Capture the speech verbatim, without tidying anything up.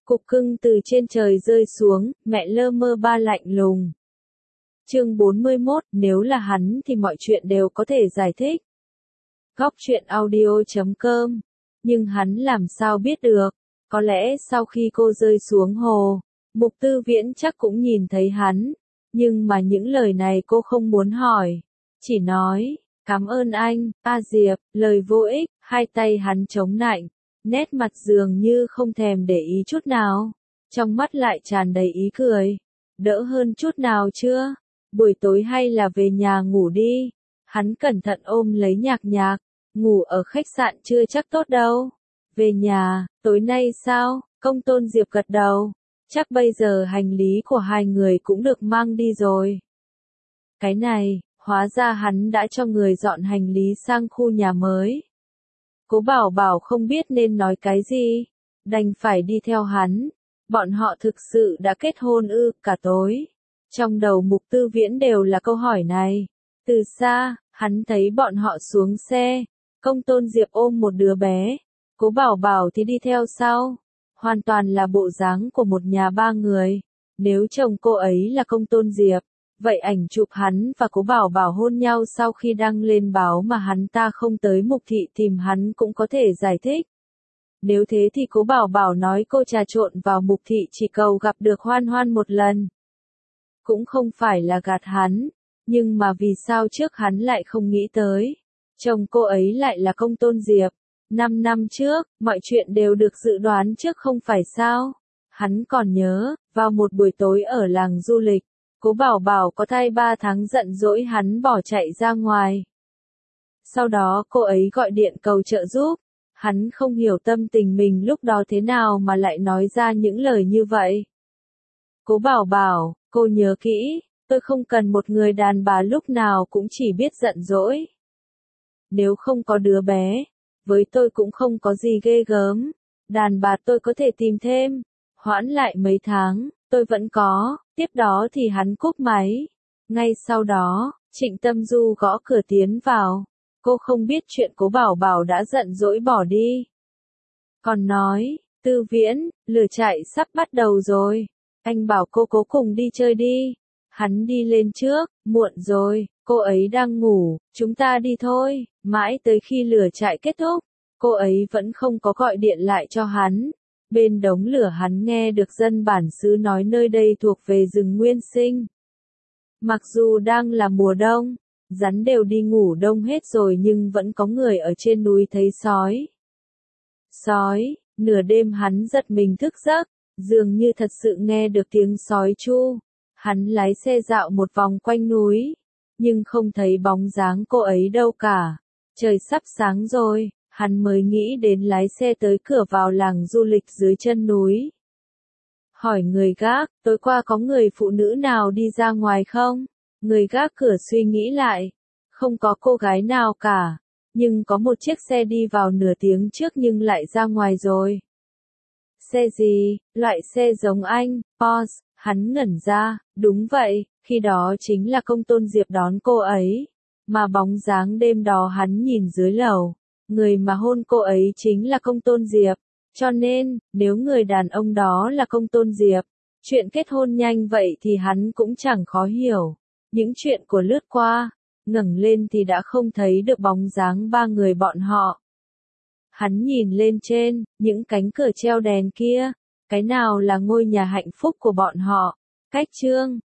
Cục cưng từ trên trời rơi xuống, mẹ lơ mơ ba lạnh lùng. Chương bốn mươi mốt, nếu là hắn thì mọi chuyện đều có thể giải thích. Góc truyện audio chấm com. Nhưng hắn làm sao biết được, có lẽ sau khi cô rơi xuống hồ, Mục Tư Viễn chắc cũng nhìn thấy hắn, nhưng mà những lời này cô không muốn hỏi, chỉ nói, cảm ơn anh, A Diệp, lời vô ích, hai tay hắn chống nạnh, nét mặt dường như không thèm để ý chút nào, trong mắt lại tràn đầy ý cười, đỡ hơn chút nào chưa, buổi tối hay là về nhà ngủ đi, hắn cẩn thận ôm lấy Nhạc Nhạc, ngủ ở khách sạn chưa chắc tốt đâu, về nhà, tối nay sao, Công Tôn Diệp gật đầu, chắc bây giờ hành lý của hai người cũng được mang đi rồi. Cái này, hóa ra hắn đã cho người dọn hành lý sang khu nhà mới. Cố Bảo Bảo không biết nên nói cái gì, đành phải đi theo hắn. Bọn họ thực sự đã kết hôn ư? Cả tối, trong đầu Mục Tư Viễn đều là câu hỏi này. Từ xa, hắn thấy bọn họ xuống xe, Công Tôn Diệp ôm một đứa bé, Cố Bảo Bảo thì đi theo sau, hoàn toàn là bộ dáng của một nhà ba người. Nếu chồng cô ấy là Công Tôn Diệp, vậy ảnh chụp hắn và Cố Bảo Bảo hôn nhau sau khi đăng lên báo mà hắn ta không tới Mục thị tìm hắn cũng có thể giải thích. Nếu thế thì Cố Bảo Bảo nói cô trà trộn vào Mục thị chỉ cầu gặp được Hoan Hoan một lần. Cũng không phải là gạt hắn, nhưng mà vì sao trước hắn lại không nghĩ tới. Chồng cô ấy lại là Công Tôn Diệp. Năm năm trước, mọi chuyện đều được dự đoán trước không phải sao. Hắn còn nhớ, vào một buổi tối ở làng du lịch, Cố Bảo Bảo có thai ba tháng giận dỗi hắn bỏ chạy ra ngoài. Sau đó cô ấy gọi điện cầu trợ giúp. Hắn không hiểu tâm tình mình lúc đó thế nào mà lại nói ra những lời như vậy. Cố Bảo Bảo, cô nhớ kỹ, tôi không cần một người đàn bà lúc nào cũng chỉ biết giận dỗi. Nếu không có đứa bé, với tôi cũng không có gì ghê gớm. Đàn bà tôi có thể tìm thêm. Hoãn lại mấy tháng, tôi vẫn có. Tiếp đó thì hắn cúp máy. Ngay sau đó, Trịnh Tâm Du gõ cửa tiến vào. Cô không biết chuyện Cố Bảo Bảo đã giận dỗi bỏ đi. Còn nói, Tư Viễn, lửa chạy sắp bắt đầu rồi. Anh bảo cô cố cùng đi chơi đi. Hắn đi lên trước, muộn rồi, cô ấy đang ngủ, chúng ta đi thôi. Mãi tới khi lửa chạy kết thúc, cô ấy vẫn không có gọi điện lại cho hắn. Bên đống lửa hắn nghe được dân bản xứ nói nơi đây thuộc về rừng nguyên sinh. Mặc dù đang là mùa đông, rắn đều đi ngủ đông hết rồi nhưng vẫn có người ở trên núi thấy sói. Sói, nửa đêm hắn giật mình thức giấc, dường như thật sự nghe được tiếng sói tru. Hắn lái xe dạo một vòng quanh núi, nhưng không thấy bóng dáng cô ấy đâu cả. Trời sắp sáng rồi, hắn mới nghĩ đến lái xe tới cửa vào làng du lịch dưới chân núi. Hỏi người gác, tối qua có người phụ nữ nào đi ra ngoài không? Người gác cửa suy nghĩ lại, không có cô gái nào cả, nhưng có một chiếc xe đi vào nửa tiếng trước nhưng lại ra ngoài rồi. Xe gì? Loại xe giống anh, Porsche, hắn ngẩn ra, đúng vậy, khi đó chính là Công Tôn Diệp đón cô ấy, mà bóng dáng đêm đó hắn nhìn dưới lầu, người mà hôn cô ấy chính là Công Tôn Diệp, cho nên, nếu người đàn ông đó là Công Tôn Diệp, chuyện kết hôn nhanh vậy thì hắn cũng chẳng khó hiểu. Những chuyện của lướt qua, ngẩng lên thì đã không thấy được bóng dáng ba người bọn họ. Hắn nhìn lên trên, những cánh cửa treo đèn kia, cái nào là ngôi nhà hạnh phúc của bọn họ? Cách chương